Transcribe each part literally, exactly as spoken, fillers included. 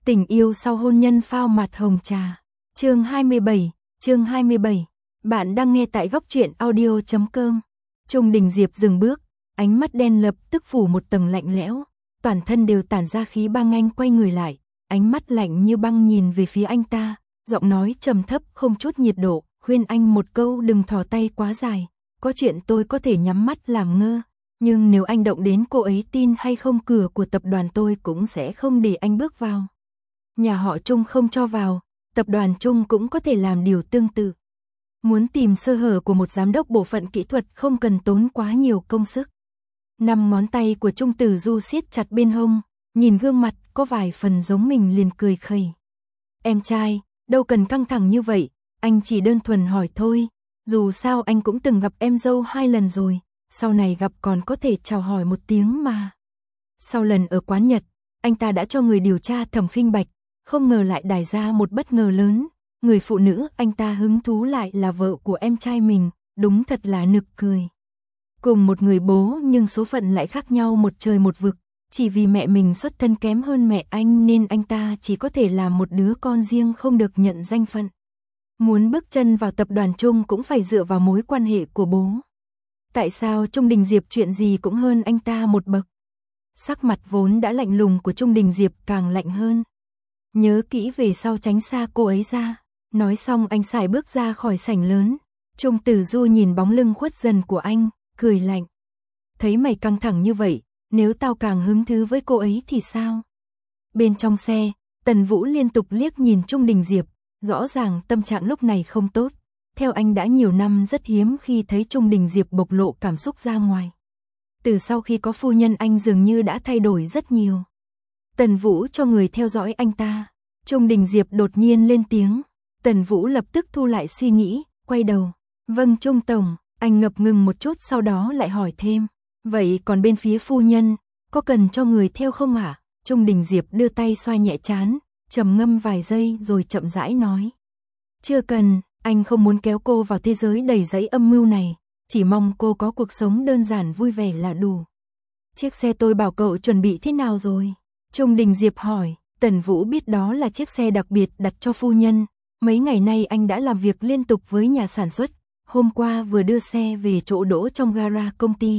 Tình yêu sau hôn nhân phao mặt hồng trà. Chương hai mươi bảy, chương hai mươi bảy. Bạn đang nghe tại góc truyện audio chấm com. Trung Đình Diệp dừng bước, ánh mắt đen lập tức phủ một tầng lạnh lẽo, toàn thân đều tản ra khí băng. Anh quay người lại, ánh mắt lạnh như băng nhìn về phía anh ta, giọng nói trầm thấp không chút nhiệt độ, khuyên anh một câu đừng thò tay quá dài, có chuyện tôi có thể nhắm mắt làm ngơ, nhưng nếu anh động đến cô ấy tin hay không cửa của tập đoàn tôi cũng sẽ không để anh bước vào. Nhà họ Trung không cho vào, tập đoàn Trung cũng có thể làm điều tương tự. Muốn tìm sơ hở của một giám đốc bộ phận kỹ thuật không cần tốn quá nhiều công sức. Năm ngón tay của Trung Tử Du siết chặt bên hông, nhìn gương mặt có vài phần giống mình liền cười khẩy. Em trai, đâu cần căng thẳng như vậy, anh chỉ đơn thuần hỏi thôi, dù sao anh cũng từng gặp em dâu hai lần rồi, sau này gặp còn có thể chào hỏi một tiếng mà. Sau lần ở quán Nhật, anh ta đã cho người điều tra Thẩm Khinh Bạch, không ngờ lại đài ra một bất ngờ lớn, người phụ nữ anh ta hứng thú lại là vợ của em trai mình, đúng thật là nực cười. Cùng một người bố nhưng số phận lại khác nhau một trời một vực, chỉ vì mẹ mình xuất thân kém hơn mẹ anh nên anh ta chỉ có thể làm một đứa con riêng không được nhận danh phận. Muốn bước chân vào tập đoàn Trung cũng phải dựa vào mối quan hệ của bố. Tại sao Trung Đình Diệp chuyện gì cũng hơn anh ta một bậc? Sắc mặt vốn đã lạnh lùng của Trung Đình Diệp càng lạnh hơn. Nhớ kỹ về sau tránh xa cô ấy ra. Nói xong anh sải bước ra khỏi sảnh lớn. Trung Tử Du nhìn bóng lưng khuất dần của anh, cười lạnh. Thấy mày căng thẳng như vậy, nếu tao càng hứng thú với cô ấy thì sao? Bên trong xe, Tần Vũ liên tục liếc nhìn Trung Đình Diệp, rõ ràng tâm trạng lúc này không tốt. Theo anh đã nhiều năm rất hiếm khi thấy Trung Đình Diệp bộc lộ cảm xúc ra ngoài. Từ sau khi có phu nhân anh dường như đã thay đổi rất nhiều. Tần Vũ cho người theo dõi anh ta. Trung Đình Diệp đột nhiên lên tiếng. Tần Vũ lập tức thu lại suy nghĩ, quay đầu. Vâng Trung Tổng, anh ngập ngừng một chút sau đó lại hỏi thêm. Vậy còn bên phía phu nhân, có cần cho người theo không hả? Trung Đình Diệp đưa tay xoa nhẹ trán, trầm ngâm vài giây rồi chậm rãi nói. Chưa cần, anh không muốn kéo cô vào thế giới đầy dẫy âm mưu này, chỉ mong cô có cuộc sống đơn giản vui vẻ là đủ. Chiếc xe tôi bảo cậu chuẩn bị thế nào rồi? Trung Đình Diệp hỏi. Tần Vũ biết đó là chiếc xe đặc biệt đặt cho phu nhân. Mấy ngày nay anh đã làm việc liên tục với nhà sản xuất. Hôm qua vừa đưa xe về chỗ đỗ trong gara công ty.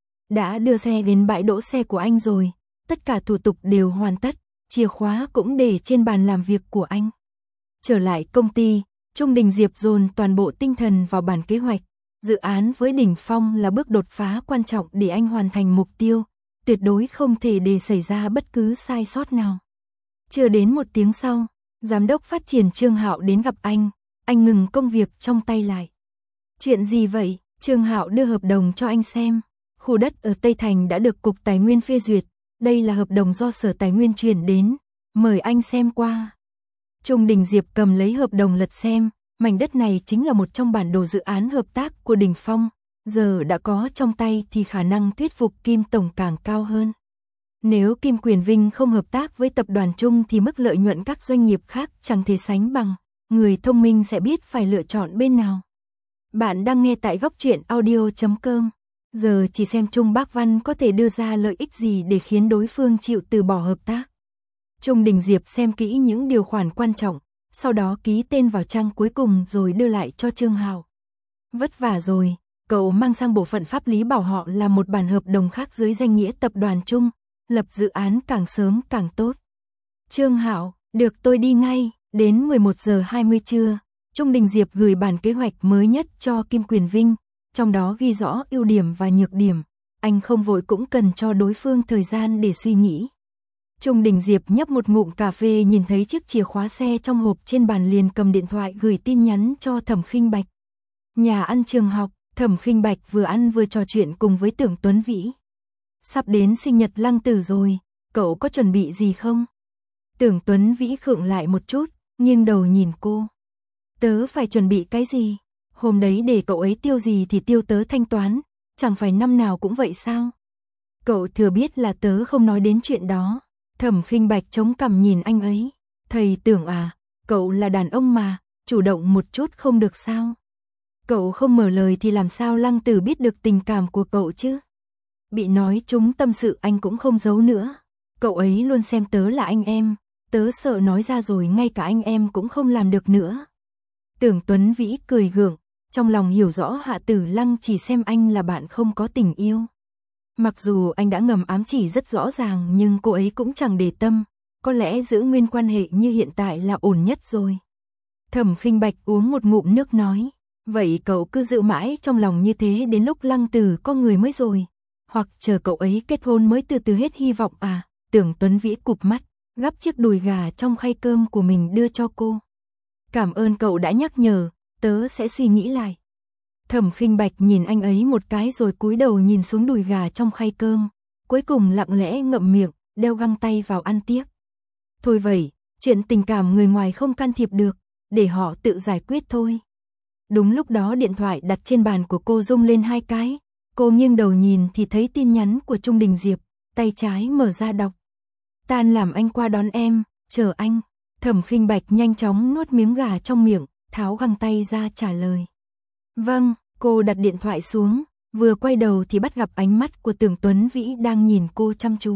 Đã đưa xe đến bãi đỗ xe của anh rồi. Tất cả thủ tục đều hoàn tất. Chìa khóa cũng để trên bàn làm việc của anh. Trở lại công ty, Trung Đình Diệp dồn toàn bộ tinh thần vào bản kế hoạch. Dự án với Đỉnh Phong là bước đột phá quan trọng để anh hoàn thành mục tiêu. Tuyệt đối không thể để xảy ra bất cứ sai sót nào. Chưa đến một tiếng sau, giám đốc phát triển Trương Hạo đến gặp anh, anh ngừng công việc trong tay lại. Chuyện gì vậy? Trương Hạo đưa hợp đồng cho anh xem. Khu đất ở Tây Thành đã được Cục Tài nguyên phê duyệt, đây là hợp đồng do Sở Tài nguyên chuyển đến, mời anh xem qua. Trung Đình Diệp cầm lấy hợp đồng lật xem, mảnh đất này chính là một trong bản đồ dự án hợp tác của Đỉnh Phong, giờ đã có trong tay thì khả năng thuyết phục Kim Tổng càng cao hơn. Nếu Kim Quyền Vinh không hợp tác với tập đoàn Trung thì mức lợi nhuận các doanh nghiệp khác chẳng thể sánh bằng, người thông minh sẽ biết phải lựa chọn bên nào. Bạn đang nghe tại góc truyện audio chấm com. Giờ chỉ xem Trung Bác Văn có thể đưa ra lợi ích gì để khiến đối phương chịu từ bỏ hợp tác. Trung Đình Diệp xem kỹ những điều khoản quan trọng, sau đó ký tên vào trang cuối cùng rồi đưa lại cho Trương Hạo. Vất vả rồi, cậu mang sang bộ phận pháp lý bảo họ làm một bản hợp đồng khác dưới danh nghĩa tập đoàn Trung, lập dự án càng sớm càng tốt. Trương Hạo, được tôi đi ngay. Đến mười một giờ hai mươi trưa, Trung Đình Diệp gửi bản kế hoạch mới nhất cho Kim Quyền Vinh, trong đó ghi rõ ưu điểm và nhược điểm, anh không vội cũng cần cho đối phương thời gian để suy nghĩ. Trung Đình Diệp nhấp một ngụm cà phê nhìn thấy chiếc chìa khóa xe trong hộp trên bàn liền cầm điện thoại gửi tin nhắn cho Thẩm Khinh Bạch. Nhà ăn trường học, Thẩm Khinh Bạch vừa ăn vừa trò chuyện cùng với Tưởng Tuấn Vĩ. Sắp đến sinh nhật Lăng Tử rồi, cậu có chuẩn bị gì không? Tưởng Tuấn Vĩ khựng lại một chút, nghiêng đầu nhìn cô. Tớ phải chuẩn bị cái gì? Hôm đấy để cậu ấy tiêu gì thì tiêu tớ thanh toán, chẳng phải năm nào cũng vậy sao? Cậu thừa biết là tớ không nói đến chuyện đó. Thẩm Khinh Bạch chống cằm nhìn anh ấy. Thầy Tưởng à, cậu là đàn ông mà, chủ động một chút không được sao? Cậu không mở lời thì làm sao Lăng Tử biết được tình cảm của cậu chứ? Bị nói chúng tâm sự anh cũng không giấu nữa. Cậu ấy luôn xem tớ là anh em, tớ sợ nói ra rồi ngay cả anh em cũng không làm được nữa. Tưởng Tuấn Vĩ cười gượng, trong lòng hiểu rõ Hạ Tử Lăng chỉ xem anh là bạn không có tình yêu. Mặc dù anh đã ngầm ám chỉ rất rõ ràng nhưng cô ấy cũng chẳng để tâm, có lẽ giữ nguyên quan hệ như hiện tại là ổn nhất rồi. Thẩm Khinh Bạch uống một ngụm nước nói, vậy cậu cứ giữ mãi trong lòng như thế đến lúc Lăng Tử có người mới rồi, hoặc chờ cậu ấy kết hôn mới từ từ hết hy vọng à? Tưởng Tuấn Vĩ cụp mắt, gắp chiếc đùi gà trong khay cơm của mình đưa cho cô. Cảm ơn cậu đã nhắc nhở, tớ sẽ suy nghĩ lại. Thẩm Khinh Bạch nhìn anh ấy một cái rồi cúi đầu nhìn xuống đùi gà trong khay cơm, cuối cùng lặng lẽ ngậm miệng, đeo găng tay vào ăn tiếp. Thôi vậy, chuyện tình cảm người ngoài không can thiệp được, để họ tự giải quyết thôi. Đúng lúc đó điện thoại đặt trên bàn của cô rung lên hai cái, cô nghiêng đầu nhìn thì thấy tin nhắn của Trung Đình Diệp, tay trái mở ra đọc. Tan làm anh qua đón em, chờ anh. Thẩm Khinh Bạch nhanh chóng nuốt miếng gà trong miệng, tháo găng tay ra trả lời. Vâng, cô đặt điện thoại xuống, vừa quay đầu thì bắt gặp ánh mắt của Tưởng Tuấn Vĩ đang nhìn cô chăm chú.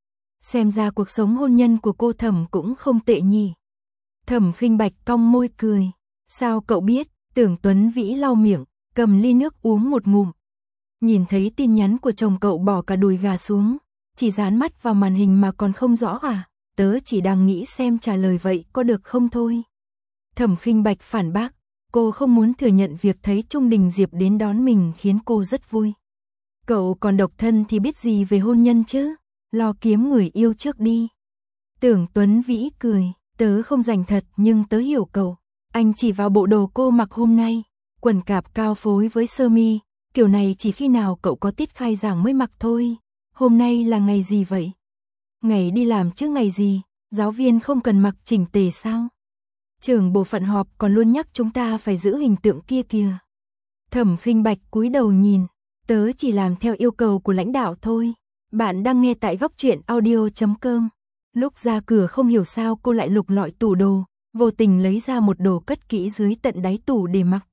Xem ra cuộc sống hôn nhân của cô Thẩm cũng không tệ nhỉ. Thẩm Khinh Bạch cong môi cười. Sao cậu biết? Tưởng Tuấn Vĩ lau miệng, cầm ly nước uống một ngụm. Nhìn thấy tin nhắn của chồng cậu bỏ cả đùi gà xuống, chỉ dán mắt vào màn hình mà còn không rõ à? Tớ chỉ đang nghĩ xem trả lời vậy có được không thôi. Thẩm Khinh Bạch phản bác, cô không muốn thừa nhận việc thấy Trung Đình Diệp đến đón mình khiến cô rất vui. Cậu còn độc thân thì biết gì về hôn nhân chứ, lo kiếm người yêu trước đi. Tưởng Tuấn Vĩ cười, tớ không rành thật nhưng tớ hiểu cậu. Anh chỉ vào bộ đồ cô mặc hôm nay, quần cạp cao phối với sơ mi, kiểu này chỉ khi nào cậu có tiết khai giảng mới mặc thôi. Hôm nay là ngày gì vậy? Ngày đi làm chứ ngày gì, giáo viên không cần mặc chỉnh tề sao? Trưởng bộ phận họp còn luôn nhắc chúng ta phải giữ hình tượng kia kìa. Thẩm Khinh Bạch cúi đầu nhìn, tớ chỉ làm theo yêu cầu của lãnh đạo thôi. Bạn đang nghe tại góc truyện audio chấm com. Lúc ra cửa không hiểu sao cô lại lục lọi tủ đồ, vô tình lấy ra một đồ cất kỹ dưới tận đáy tủ để mặc.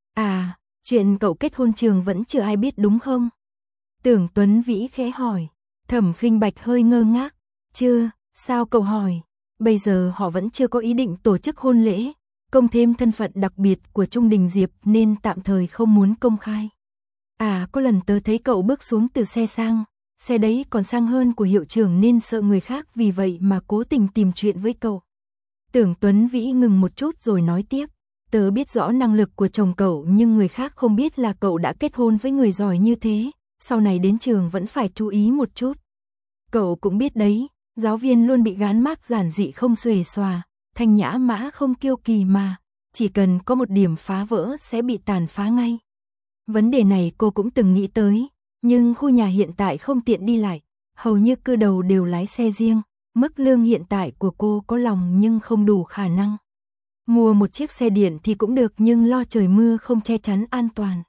À, chuyện cậu kết hôn trường vẫn chưa ai biết đúng không? Tưởng Tuấn Vĩ khẽ hỏi. Thẩm Khinh Bạch hơi ngơ ngác. Chưa, sao cậu hỏi? Bây giờ họ vẫn chưa có ý định tổ chức hôn lễ, công thêm thân phận đặc biệt của Trung Đình Diệp nên tạm thời không muốn công khai. À, có lần tớ thấy cậu bước xuống từ xe sang, xe đấy còn sang hơn của hiệu trưởng nên sợ người khác vì vậy mà cố tình tìm chuyện với cậu. Tưởng Tuấn Vĩ ngừng một chút rồi nói tiếp. Tớ biết rõ năng lực của chồng cậu nhưng người khác không biết là cậu đã kết hôn với người giỏi như thế, sau này đến trường vẫn phải chú ý một chút. Cậu cũng biết đấy, giáo viên luôn bị gán mác giản dị không xuề xòa, thanh nhã mã không kiêu kỳ mà, chỉ cần có một điểm phá vỡ sẽ bị tàn phá ngay. Vấn đề này cô cũng từng nghĩ tới, nhưng khu nhà hiện tại không tiện đi lại, hầu như cư đầu đều lái xe riêng, mức lương hiện tại của cô có lòng nhưng không đủ khả năng. Mua một chiếc xe điện thì cũng được nhưng lo trời mưa không che chắn an toàn.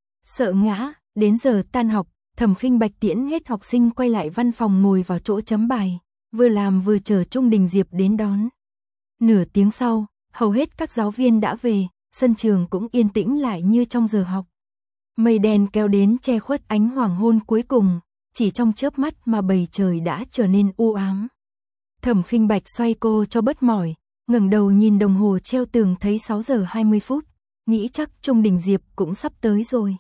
Sợ ngã, đến giờ tan học, Thẩm Khinh Bạch tiễn hết học sinh quay lại văn phòng ngồi vào chỗ chấm bài, vừa làm vừa chờ Trung Đình Diệp đến đón. Nửa tiếng sau, hầu hết các giáo viên đã về, sân trường cũng yên tĩnh lại như trong giờ học. Mây đen kéo đến che khuất ánh hoàng hôn cuối cùng, chỉ trong chớp mắt mà bầu trời đã trở nên u ám. Thẩm Khinh Bạch xoay cô cho bớt mỏi, ngẩng đầu nhìn đồng hồ treo tường thấy sáu giờ hai mươi phút, nghĩ chắc Trung Đình Diệp cũng sắp tới rồi.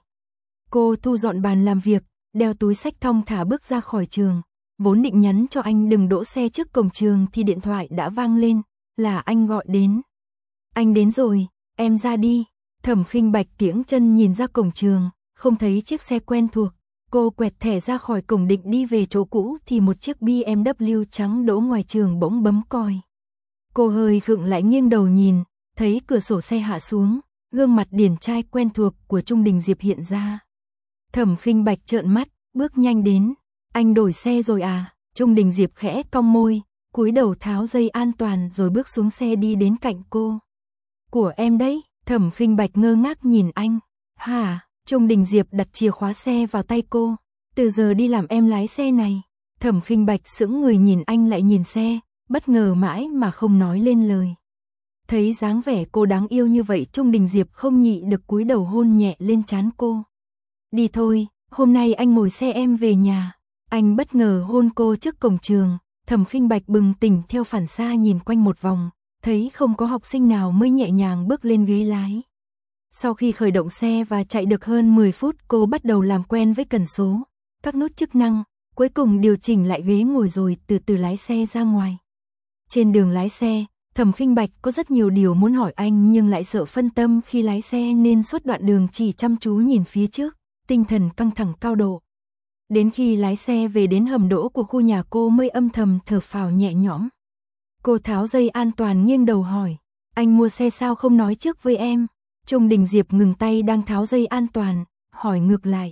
Cô thu dọn bàn làm việc, đeo túi xách thong thả bước ra khỏi trường, vốn định nhắn cho anh đừng đỗ xe trước cổng trường thì điện thoại đã vang lên, là anh gọi đến. Anh đến rồi, em ra đi. Thẩm Khinh Bạch kiễng chân nhìn ra cổng trường, không thấy chiếc xe quen thuộc. Cô quẹt thẻ ra khỏi cổng định đi về chỗ cũ thì một chiếc bê em vê trắng đỗ ngoài trường bỗng bấm còi. Cô hơi khựng lại nghiêng đầu nhìn, thấy cửa sổ xe hạ xuống, gương mặt điển trai quen thuộc của Trung Đình Diệp hiện ra. Thẩm Khinh Bạch trợn mắt, bước nhanh đến. Anh đổi xe rồi à? Trung Đình Diệp khẽ cong môi, cúi đầu tháo dây an toàn rồi bước xuống xe đi đến cạnh cô. Của em đấy. Thẩm Khinh Bạch ngơ ngác nhìn anh. Hả? Trung Đình Diệp đặt chìa khóa xe vào tay cô. Từ giờ đi làm em lái xe này. Thẩm Khinh Bạch sững người nhìn anh lại nhìn xe, bất ngờ mãi mà không nói lên lời. Thấy dáng vẻ cô đáng yêu như vậy Trung Đình Diệp không nhị được cúi đầu hôn nhẹ lên trán cô. Đi thôi, hôm nay anh ngồi xe em về nhà. Anh bất ngờ hôn cô trước cổng trường, Thẩm Khinh Bạch bừng tỉnh theo phản xạ nhìn quanh một vòng, thấy không có học sinh nào mới nhẹ nhàng bước lên ghế lái. Sau khi khởi động xe và chạy được hơn mười phút, cô bắt đầu làm quen với cần số, các nút chức năng, cuối cùng điều chỉnh lại ghế ngồi rồi từ từ lái xe ra ngoài. Trên đường lái xe, Thẩm Khinh Bạch có rất nhiều điều muốn hỏi anh nhưng lại sợ phân tâm khi lái xe nên suốt đoạn đường chỉ chăm chú nhìn phía trước, tinh thần căng thẳng cao độ. Đến khi lái xe về đến hầm đỗ của khu nhà cô mới âm thầm thở phào nhẹ nhõm. Cô tháo dây an toàn nghiêng đầu hỏi, anh mua xe sao không nói trước với em? Trung Đình Diệp ngừng tay đang tháo dây an toàn, hỏi ngược lại.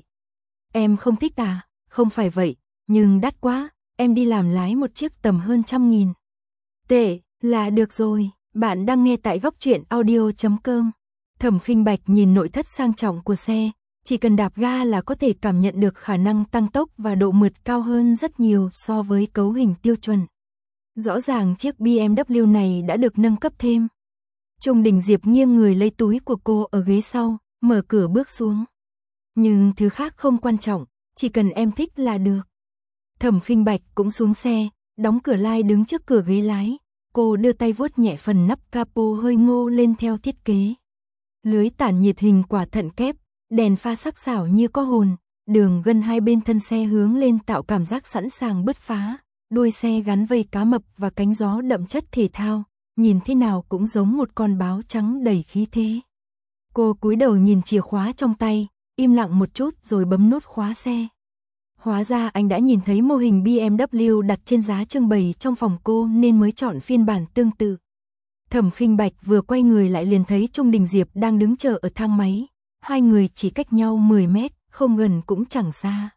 Em không thích à? Không phải vậy, nhưng đắt quá, em đi làm lái một chiếc tầm hơn trăm nghìn. Tệ, là được rồi, bạn đang nghe tại góc truyện audio chấm com. Thẩm Khinh Bạch nhìn nội thất sang trọng của xe, chỉ cần đạp ga là có thể cảm nhận được khả năng tăng tốc và độ mượt cao hơn rất nhiều so với cấu hình tiêu chuẩn. Rõ ràng chiếc bê em vê này đã được nâng cấp thêm. Trung Đình Diệp nghiêng người lấy túi của cô ở ghế sau, mở cửa bước xuống. Nhưng thứ khác không quan trọng, chỉ cần em thích là được. Thẩm Khinh Bạch cũng xuống xe, đóng cửa lai đứng trước cửa ghế lái. Cô đưa tay vuốt nhẹ phần nắp capo hơi ngô lên theo thiết kế. Lưới tản nhiệt hình quả thận kép, đèn pha sắc sảo như có hồn, đường gân hai bên thân xe hướng lên tạo cảm giác sẵn sàng bứt phá. Đuôi xe gắn vây cá mập và cánh gió đậm chất thể thao, nhìn thế nào cũng giống một con báo trắng đầy khí thế. Cô cúi đầu nhìn chìa khóa trong tay, im lặng một chút rồi bấm nút khóa xe. Hóa ra anh đã nhìn thấy mô hình bê em vê đặt trên giá trưng bày trong phòng cô nên mới chọn phiên bản tương tự. Thẩm Khinh Bạch vừa quay người lại liền thấy Trung Đình Diệp đang đứng chờ ở thang máy. Hai người chỉ cách nhau mười mét, không gần cũng chẳng xa.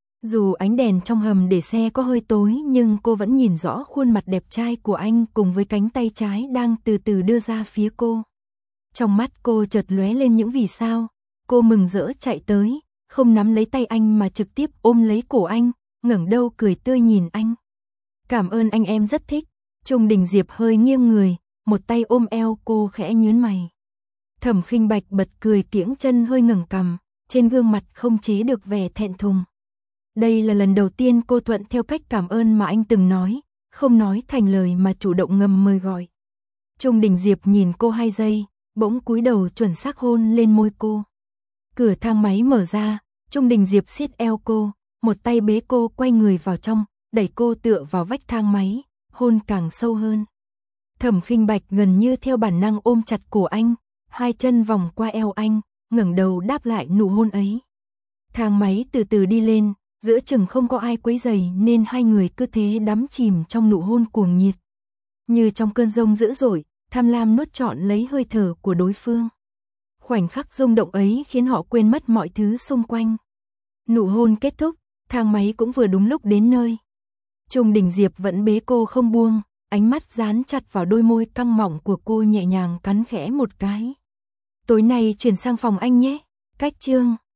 Dù ánh đèn trong hầm để xe có hơi tối nhưng cô vẫn nhìn rõ khuôn mặt đẹp trai của anh cùng với cánh tay trái đang từ từ đưa ra phía cô. Trong mắt cô chợt lóe lên những vì sao. Cô mừng rỡ chạy tới, không nắm lấy tay anh mà trực tiếp ôm lấy cổ anh, ngẩng đầu cười tươi nhìn anh. Cảm ơn anh, em rất thích. Trung Đình Diệp hơi nghiêng người, một tay ôm eo cô khẽ nhướng mày. Thẩm Khinh Bạch bật cười kiễng chân hơi ngẩng cằm, trên gương mặt không chế được vẻ thẹn thùng. Đây là lần đầu tiên cô thuận theo cách cảm ơn mà anh từng nói, không nói thành lời mà chủ động ngầm mời gọi. Trung Đình Diệp nhìn cô hai giây, bỗng cúi đầu chuẩn xác hôn lên môi cô. Cửa thang máy mở ra, Trung Đình Diệp siết eo cô, một tay bế cô quay người vào trong, đẩy cô tựa vào vách thang máy, hôn càng sâu hơn. Thẩm Khinh Bạch gần như theo bản năng ôm chặt cổ anh, hai chân vòng qua eo anh, ngẩng đầu đáp lại nụ hôn ấy. Thang máy từ từ đi lên, giữa chừng không có ai quấy rầy nên hai người cứ thế đắm chìm trong nụ hôn cuồng nhiệt. Như trong cơn giông dữ dội, tham lam nuốt trọn lấy hơi thở của đối phương. Khoảnh khắc rung động ấy khiến họ quên mất mọi thứ xung quanh. Nụ hôn kết thúc, thang máy cũng vừa đúng lúc đến nơi. Trung Đình Diệp vẫn bế cô không buông, ánh mắt dán chặt vào đôi môi căng mọng của cô, nhẹ nhàng cắn khẽ một cái. Tối nay chuyển sang phòng anh nhé. Cách chương